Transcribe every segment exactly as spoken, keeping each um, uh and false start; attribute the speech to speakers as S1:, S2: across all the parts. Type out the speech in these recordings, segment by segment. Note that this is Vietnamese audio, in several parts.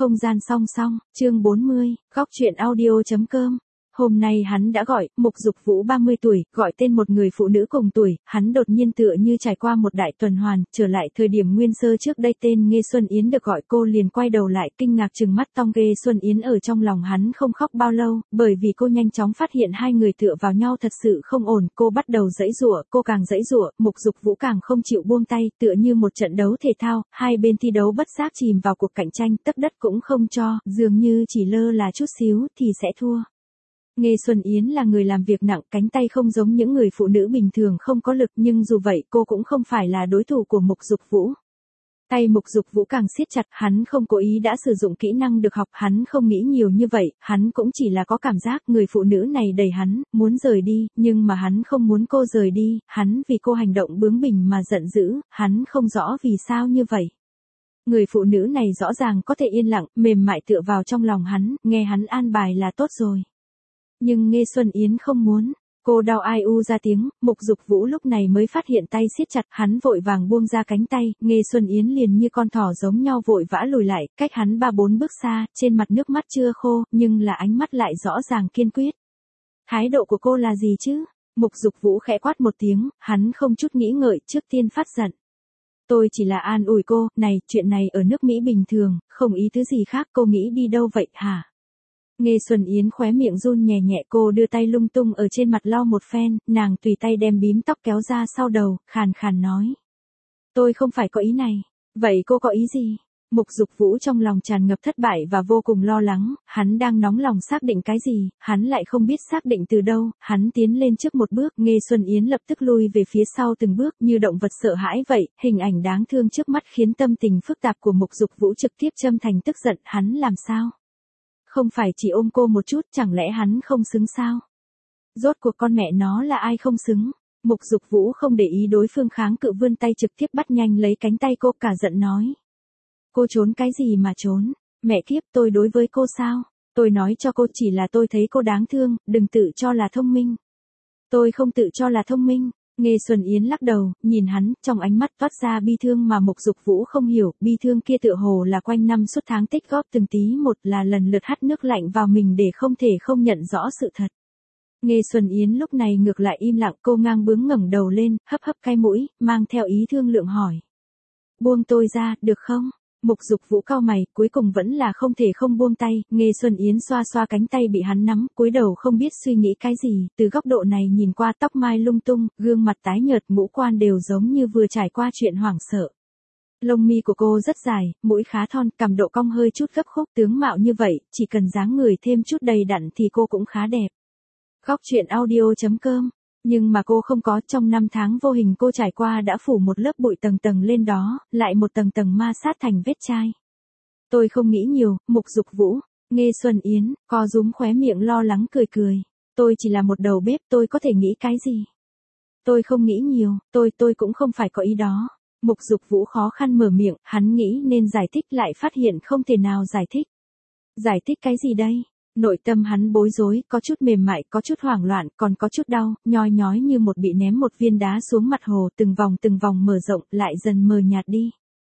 S1: Không gian song song, chương bốn mươi, góc truyện audio chấm com. Hôm nay hắn đã gọi, Mục Dục Vũ ba mươi tuổi, gọi tên một người phụ nữ cùng tuổi, hắn đột nhiên tựa như trải qua một đại tuần hoàn, trở lại thời điểm nguyên sơ trước đây tên Nghê Xuân Yến được gọi cô liền quay đầu lại kinh ngạc trừng mắt tong Nghê Xuân Yến ở trong lòng hắn không khóc bao lâu, bởi vì cô nhanh chóng phát hiện hai người tựa vào nhau thật sự không ổn, cô bắt đầu giãy giụa, cô càng giãy giụa, Mục Dục Vũ càng không chịu buông tay, tựa như một trận đấu thể thao, hai bên thi đấu bất giác chìm vào cuộc cạnh tranh, tấc đất cũng không cho, dường như chỉ lơ là chút xíu thì sẽ thua. Nghê Xuân Yến là người làm việc nặng, cánh tay không giống những người phụ nữ bình thường không có lực, nhưng dù vậy cô cũng không phải là đối thủ của Mục Dục Vũ. Tay Mục Dục Vũ càng siết chặt, hắn không cố ý đã sử dụng kỹ năng được học, hắn không nghĩ nhiều như vậy, hắn cũng chỉ là có cảm giác người phụ nữ này đẩy hắn, muốn rời đi, nhưng mà hắn không muốn cô rời đi, hắn vì cô hành động bướng bỉnh mà giận dữ, hắn không rõ vì sao như vậy. Người phụ nữ này rõ ràng có thể yên lặng, mềm mại tựa vào trong lòng hắn, nghe hắn an bài là tốt rồi. Nhưng Nghê Xuân Yến không muốn, cô đau ai u ra tiếng, Mục Dục Vũ lúc này mới phát hiện tay siết chặt, hắn vội vàng buông ra cánh tay, Nghê Xuân Yến liền như con thỏ giống nhau vội vã lùi lại, cách hắn ba bốn bước xa, trên mặt nước mắt chưa khô, nhưng là ánh mắt lại rõ ràng kiên quyết. Thái độ của cô là gì chứ? Mục Dục Vũ khẽ quát một tiếng, hắn không chút nghĩ ngợi, trước tiên phát giận. Tôi chỉ là an ủi cô, này, chuyện này ở nước Mỹ bình thường, không ý tứ gì khác, cô nghĩ đi đâu vậy hả? Nghê Xuân Yến khóe miệng run nhẹ nhẹ, cô đưa tay lung tung ở trên mặt lau một phen, nàng tùy tay đem bím tóc kéo ra sau đầu, khàn khàn nói. Tôi không phải có ý này. Vậy cô có ý gì? Mục Dục Vũ trong lòng tràn ngập thất bại và vô cùng lo lắng, hắn đang nóng lòng xác định cái gì, hắn lại không biết xác định từ đâu, hắn tiến lên trước một bước, Nghê Xuân Yến lập tức lui về phía sau từng bước như động vật sợ hãi vậy, hình ảnh đáng thương trước mắt khiến tâm tình phức tạp của Mục Dục Vũ trực tiếp châm thành tức giận, hắn làm sao? Không phải chỉ ôm cô một chút, chẳng lẽ hắn không xứng sao? Rốt cuộc con mẹ nó là ai không xứng? Mục Dục Vũ không để ý đối phương kháng cự, vươn tay trực tiếp bắt nhanh lấy cánh tay cô, cả giận nói. Cô trốn cái gì mà trốn? Mẹ kiếp, tôi đối với cô sao? Tôi nói cho cô chỉ là tôi thấy cô đáng thương, đừng tự cho là thông minh. Tôi không tự cho là thông minh. Nghê Xuân Yến lắc đầu, nhìn hắn, trong ánh mắt toát ra bi thương mà Mục Dục Vũ không hiểu, bi thương kia tựa hồ là quanh năm suốt tháng tích góp từng tí một, là lần lượt hắt nước lạnh vào mình để không thể không nhận rõ sự thật. Nghê Xuân Yến lúc này ngược lại im lặng, cô ngang bướng ngẩng đầu lên, hấp hấp cái mũi, mang theo ý thương lượng hỏi. Buông tôi ra, được không? Mục Dục Vũ cau mày, cuối cùng vẫn là không thể không buông tay, Nghê Xuân Yến xoa xoa cánh tay bị hắn nắm, cúi đầu không biết suy nghĩ cái gì, từ góc độ này nhìn qua tóc mai lung tung, gương mặt tái nhợt, ngũ quan đều giống như vừa trải qua chuyện hoảng sợ. Lông mi của cô rất dài, mũi khá thon, cằm độ cong hơi chút gấp khúc, tướng mạo như vậy, chỉ cần dáng người thêm chút đầy đặn thì cô cũng khá đẹp. Góc truyện audio chấm com. Nhưng mà cô không có, trong năm tháng vô hình cô trải qua đã phủ một lớp bụi tầng tầng lên đó, lại một tầng tầng ma sát thành vết chai. Tôi không nghĩ nhiều, Mục Dục Vũ. Nghê Xuân Yến, co rúm khóe miệng lo lắng cười cười. Tôi chỉ là một đầu bếp, tôi có thể nghĩ cái gì? Tôi không nghĩ nhiều, tôi, tôi cũng không phải có ý đó. Mục Dục Vũ khó khăn mở miệng, hắn nghĩ nên giải thích lại phát hiện không thể nào giải thích. Giải thích cái gì đây? Nội tâm hắn bối rối, có chút mềm mại, có chút hoảng loạn, còn có chút đau, nhói nhói như một bị ném một viên đá xuống mặt hồ, từng vòng từng vòng mở rộng, lại dần mờ nhạt đi.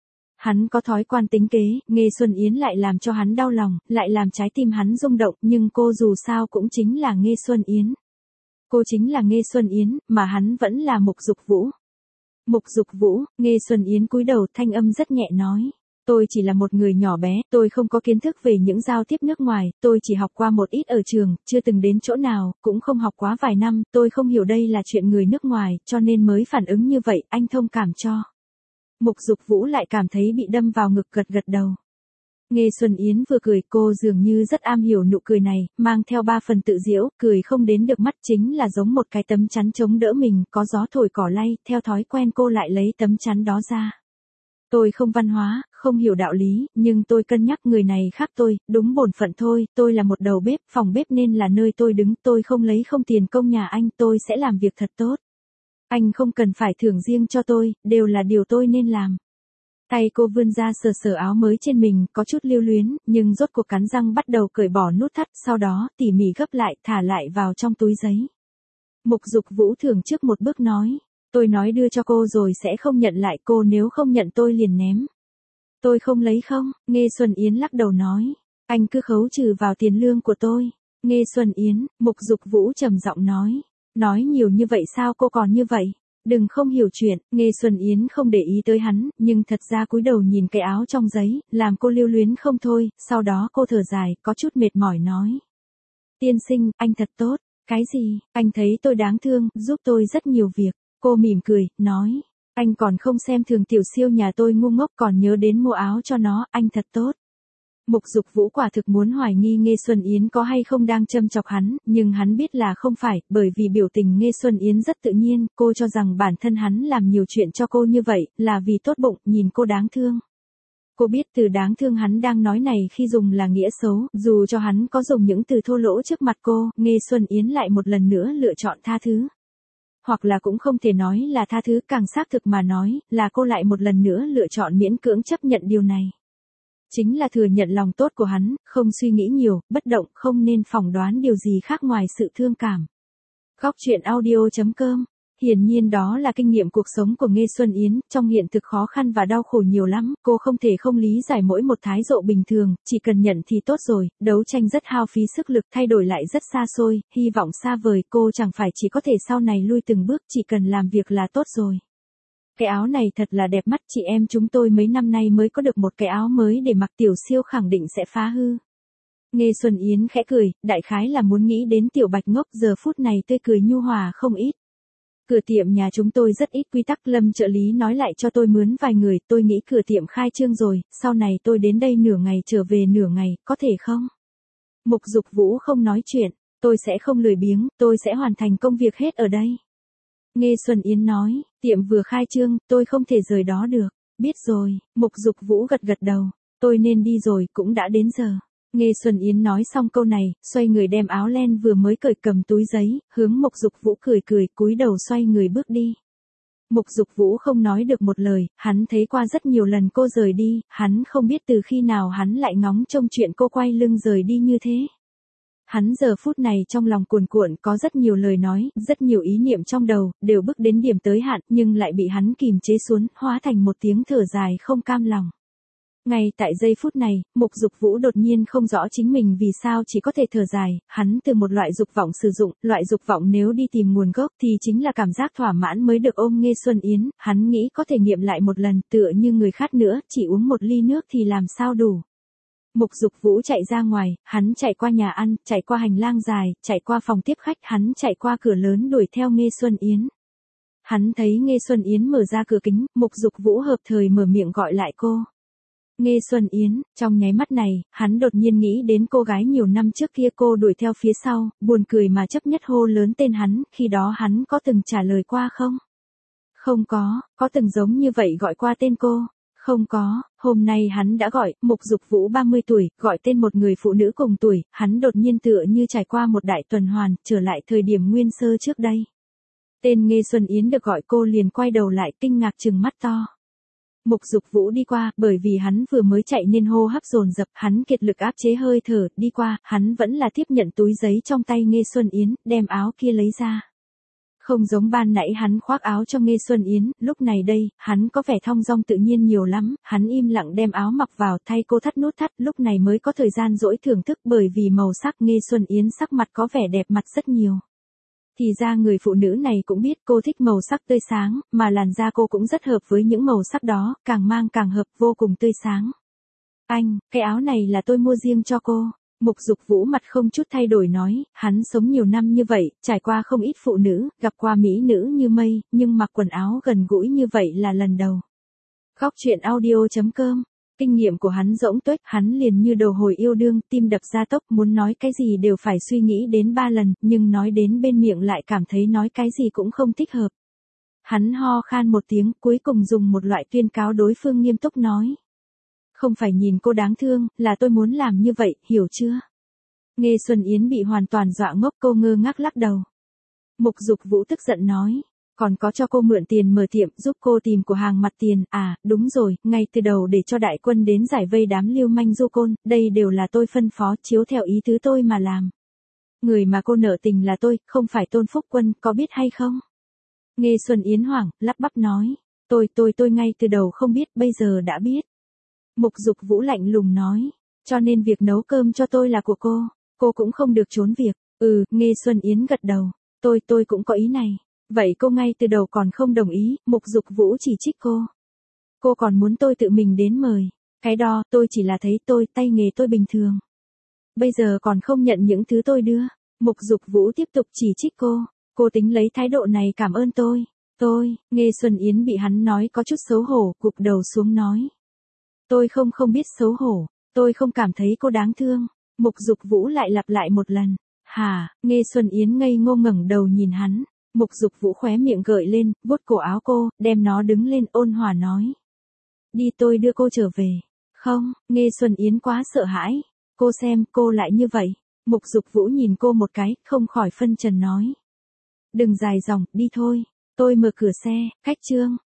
S1: Hắn có thói quen tính kế, Nghê Xuân Yến lại làm cho hắn đau lòng, lại làm trái tim hắn rung động, nhưng cô dù sao cũng chính là Nghê Xuân Yến. Cô chính là Nghê Xuân Yến, mà hắn vẫn là Mục Dục Vũ. Mục Dục Vũ, Nghê Xuân Yến cúi đầu, thanh âm rất nhẹ nói. Tôi chỉ là một người nhỏ bé, tôi không có kiến thức về những giao tiếp nước ngoài, tôi chỉ học qua một ít ở trường, chưa từng đến chỗ nào, cũng không học quá vài năm, tôi không hiểu đây là chuyện người nước ngoài, cho nên mới phản ứng như vậy, anh thông cảm cho. Mục Dục Vũ lại cảm thấy bị đâm vào ngực, gật gật đầu. Nghê Xuân Yến vừa cười, cô dường như rất am hiểu nụ cười này, mang theo ba phần tự giễu, cười không đến được mắt, chính là giống một cái tấm chắn chống đỡ mình, có gió thổi cỏ lay, theo thói quen cô lại lấy tấm chắn đó ra. Tôi không văn hóa, không hiểu đạo lý, nhưng tôi cân nhắc người này khác tôi, đúng bổn phận thôi, tôi là một đầu bếp, phòng bếp nên là nơi tôi đứng, tôi không lấy không tiền công nhà anh, tôi sẽ làm việc thật tốt. Anh không cần phải thưởng riêng cho tôi, đều là điều tôi nên làm. Tay cô vươn ra sờ sờ áo mới trên mình, có chút lưu luyến, nhưng rốt cuộc cắn răng bắt đầu cởi bỏ nút thắt, sau đó tỉ mỉ gấp lại, thả lại vào trong túi giấy. Mục Dục Vũ thưởng trước một bước nói. Tôi nói đưa cho cô rồi sẽ không nhận lại, cô nếu không nhận tôi liền ném. Tôi không lấy không, Nghe Xuân Yến lắc đầu nói. Anh cứ khấu trừ vào tiền lương của tôi. Nghe Xuân Yến, Mục Dục Vũ trầm giọng nói. Nói nhiều như vậy sao cô còn như vậy? Đừng không hiểu chuyện, Nghe Xuân Yến không để ý tới hắn, nhưng thật ra cúi đầu nhìn cái áo trong giấy, làm cô lưu luyến không thôi, sau đó cô thở dài, có chút mệt mỏi nói. Tiên sinh, anh thật tốt, cái gì, anh thấy tôi đáng thương, giúp tôi rất nhiều việc, cô mỉm cười, nói. Anh còn không xem thường tiểu siêu nhà tôi ngu ngốc còn nhớ đến mua áo cho nó, anh thật tốt. Mục Dục Vũ quả thực muốn hoài nghi Nghe Xuân Yến có hay không đang châm chọc hắn, nhưng hắn biết là không phải, bởi vì biểu tình Nghe Xuân Yến rất tự nhiên, cô cho rằng bản thân hắn làm nhiều chuyện cho cô như vậy, là vì tốt bụng, nhìn cô đáng thương. Cô biết từ đáng thương hắn đang nói này khi dùng là nghĩa xấu, dù cho hắn có dùng những từ thô lỗ trước mặt cô, Nghe Xuân Yến lại một lần nữa lựa chọn tha thứ. Hoặc là cũng không thể nói là tha thứ, càng xác thực mà nói, là cô lại một lần nữa lựa chọn miễn cưỡng chấp nhận điều này. Chính là thừa nhận lòng tốt của hắn, không suy nghĩ nhiều, bất động, không nên phỏng đoán điều gì khác ngoài sự thương cảm. Góc truyện audio chấm com. Hiển nhiên đó là kinh nghiệm cuộc sống của Nghe Xuân Yến, trong hiện thực khó khăn và đau khổ nhiều lắm, cô không thể không lý giải mỗi một thái độ bình thường, chỉ cần nhận thì tốt rồi, đấu tranh rất hao phí sức lực, thay đổi lại rất xa xôi, hy vọng xa vời, cô chẳng phải chỉ có thể sau này lui từng bước, chỉ cần làm việc là tốt rồi. Cái áo này thật là đẹp mắt, chị em chúng tôi mấy năm nay mới có được một cái áo mới để mặc, tiểu siêu khẳng định sẽ phá hư. Nghe Xuân Yến khẽ cười, đại khái là muốn nghĩ đến tiểu bạch ngốc, giờ phút này tươi cười nhu hòa không ít. Cửa tiệm nhà chúng tôi rất ít quy tắc, Lâm trợ lý nói lại cho tôi mướn vài người, tôi nghĩ cửa tiệm khai trương rồi, sau này tôi đến đây nửa ngày trở về nửa ngày, có thể không? Mục Dục Vũ không nói chuyện, tôi sẽ không lười biếng, tôi sẽ hoàn thành công việc hết ở đây. Nghe Xuân Yến nói, tiệm vừa khai trương, tôi không thể rời đó được. Biết rồi, Mục Dục Vũ gật gật đầu, tôi nên đi rồi, cũng đã đến giờ. Nghe Xuân Yến nói xong câu này, xoay người đem áo len vừa mới cởi cầm túi giấy, hướng Mục Dục Vũ cười cười, cúi đầu xoay người bước đi. Mục Dục Vũ không nói được một lời, hắn thấy qua rất nhiều lần cô rời đi, hắn không biết từ khi nào hắn lại ngóng trông chuyện cô quay lưng rời đi như thế. Hắn giờ phút này trong lòng cuồn cuộn, có rất nhiều lời nói, rất nhiều ý niệm trong đầu, đều bước đến điểm tới hạn, nhưng lại bị hắn kìm chế xuống, hóa thành một tiếng thở dài không cam lòng. Ngay tại giây phút này, Mục Dục Vũ đột nhiên không rõ chính mình vì sao chỉ có thể thở dài, hắn từ một loại dục vọng sử dụng, loại dục vọng nếu đi tìm nguồn gốc thì chính là cảm giác thỏa mãn mới được ôm Nghe Xuân Yến, hắn nghĩ có thể nghiệm lại một lần, tựa như người khác nữa, chỉ uống một ly nước thì làm sao đủ. Mục Dục Vũ chạy ra ngoài, hắn chạy qua nhà ăn, chạy qua hành lang dài, chạy qua phòng tiếp khách, hắn chạy qua cửa lớn đuổi theo Nghe Xuân Yến. Hắn thấy Nghe Xuân Yến mở ra cửa kính, Mục Dục Vũ hợp thời mở miệng gọi lại cô. Nghe Xuân Yến, trong nháy mắt này, hắn đột nhiên nghĩ đến cô gái nhiều năm trước kia cô đuổi theo phía sau, buồn cười mà chấp nhất hô lớn tên hắn, khi đó hắn có từng trả lời qua không? Không có, có từng giống như vậy gọi qua tên cô? Không có, hôm nay hắn đã gọi, Mục Dục Vũ ba mươi tuổi, gọi tên một người phụ nữ cùng tuổi, hắn đột nhiên tựa như trải qua một đại tuần hoàn, trở lại thời điểm nguyên sơ trước đây. Tên Nghe Xuân Yến được gọi cô liền quay đầu lại kinh ngạc trừng mắt to. Mục Dục Vũ đi qua, bởi vì hắn vừa mới chạy nên hô hấp dồn dập, hắn kiệt lực áp chế hơi thở, đi qua, hắn vẫn là tiếp nhận túi giấy trong tay Nghe Xuân Yến, đem áo kia lấy ra. Không giống ban nãy hắn khoác áo cho Nghe Xuân Yến, lúc này đây, hắn có vẻ thong dong tự nhiên nhiều lắm, hắn im lặng đem áo mặc vào, thay cô thắt nút thắt, lúc này mới có thời gian dỗi thưởng thức, bởi vì màu sắc Nghe Xuân Yến sắc mặt có vẻ đẹp mặt rất nhiều. Thì ra người phụ nữ này cũng biết cô thích màu sắc tươi sáng, mà làn da cô cũng rất hợp với những màu sắc đó, càng mang càng hợp, vô cùng tươi sáng. Anh, cái áo này là tôi mua riêng cho cô. Mục Dục Vũ mặt không chút thay đổi nói, hắn sống nhiều năm như vậy, trải qua không ít phụ nữ, gặp qua mỹ nữ như mây, nhưng mặc quần áo gần gũi như vậy là lần đầu. Góc truyện audio chấm com. Kinh nghiệm của hắn rỗng tuếch, hắn liền như đầu hồi yêu đương, tim đập gia tốc, muốn nói cái gì đều phải suy nghĩ đến ba lần, nhưng nói đến bên miệng lại cảm thấy nói cái gì cũng không thích hợp. Hắn ho khan một tiếng, cuối cùng dùng một loại tuyên cáo đối phương nghiêm túc nói. Không phải nhìn cô đáng thương, là tôi muốn làm như vậy, hiểu chưa? Nghe Xuân Yến bị hoàn toàn dọa ngốc, cô ngơ ngác lắc đầu. Mục Dục Vũ tức giận nói. Còn có cho cô mượn tiền mở tiệm, giúp cô tìm của hàng mặt tiền, à, đúng rồi, ngay từ đầu để cho đại quân đến giải vây đám lưu manh du côn, đây đều là tôi phân phó, chiếu theo ý tứ tôi mà làm. Người mà cô nợ tình là tôi, không phải Tôn Phúc Quân, có biết hay không? Nghe Xuân Yến hoảng, lắp bắp nói, tôi tôi tôi ngay từ đầu không biết, bây giờ đã biết. Mục Dục Vũ lạnh lùng nói. Cho nên việc nấu cơm cho tôi là của cô. Cô cũng không được trốn việc. Ừ, Nghê Xuân Yến gật đầu. Tôi, tôi cũng có ý này. Vậy cô ngay từ đầu còn không đồng ý, Mục Dục Vũ chỉ trích cô. Cô còn muốn tôi tự mình đến mời. Cái đó, tôi chỉ là thấy tôi, tay nghề tôi bình thường. Bây giờ còn không nhận những thứ tôi đưa. Mục Dục Vũ tiếp tục chỉ trích cô. Cô tính lấy thái độ này cảm ơn tôi. Tôi, Nghê Xuân Yến bị hắn nói có chút xấu hổ, cụp đầu xuống nói. Tôi không không biết xấu hổ. Tôi không cảm thấy cô đáng thương. Mục Dục Vũ lại lặp lại một lần. Hả, Nghê Xuân Yến ngây ngô ngẩng đầu nhìn hắn. Mục Dục Vũ khóe miệng gợi lên, vuốt cổ áo cô, đem nó đứng lên ôn hòa nói. Đi tôi đưa cô trở về. Không, Nghê Xuân Yến quá sợ hãi. Cô xem, cô lại như vậy. Mục Dục Vũ nhìn cô một cái, không khỏi phân trần nói. Đừng dài dòng, đi thôi. Tôi mở cửa xe, khách trương.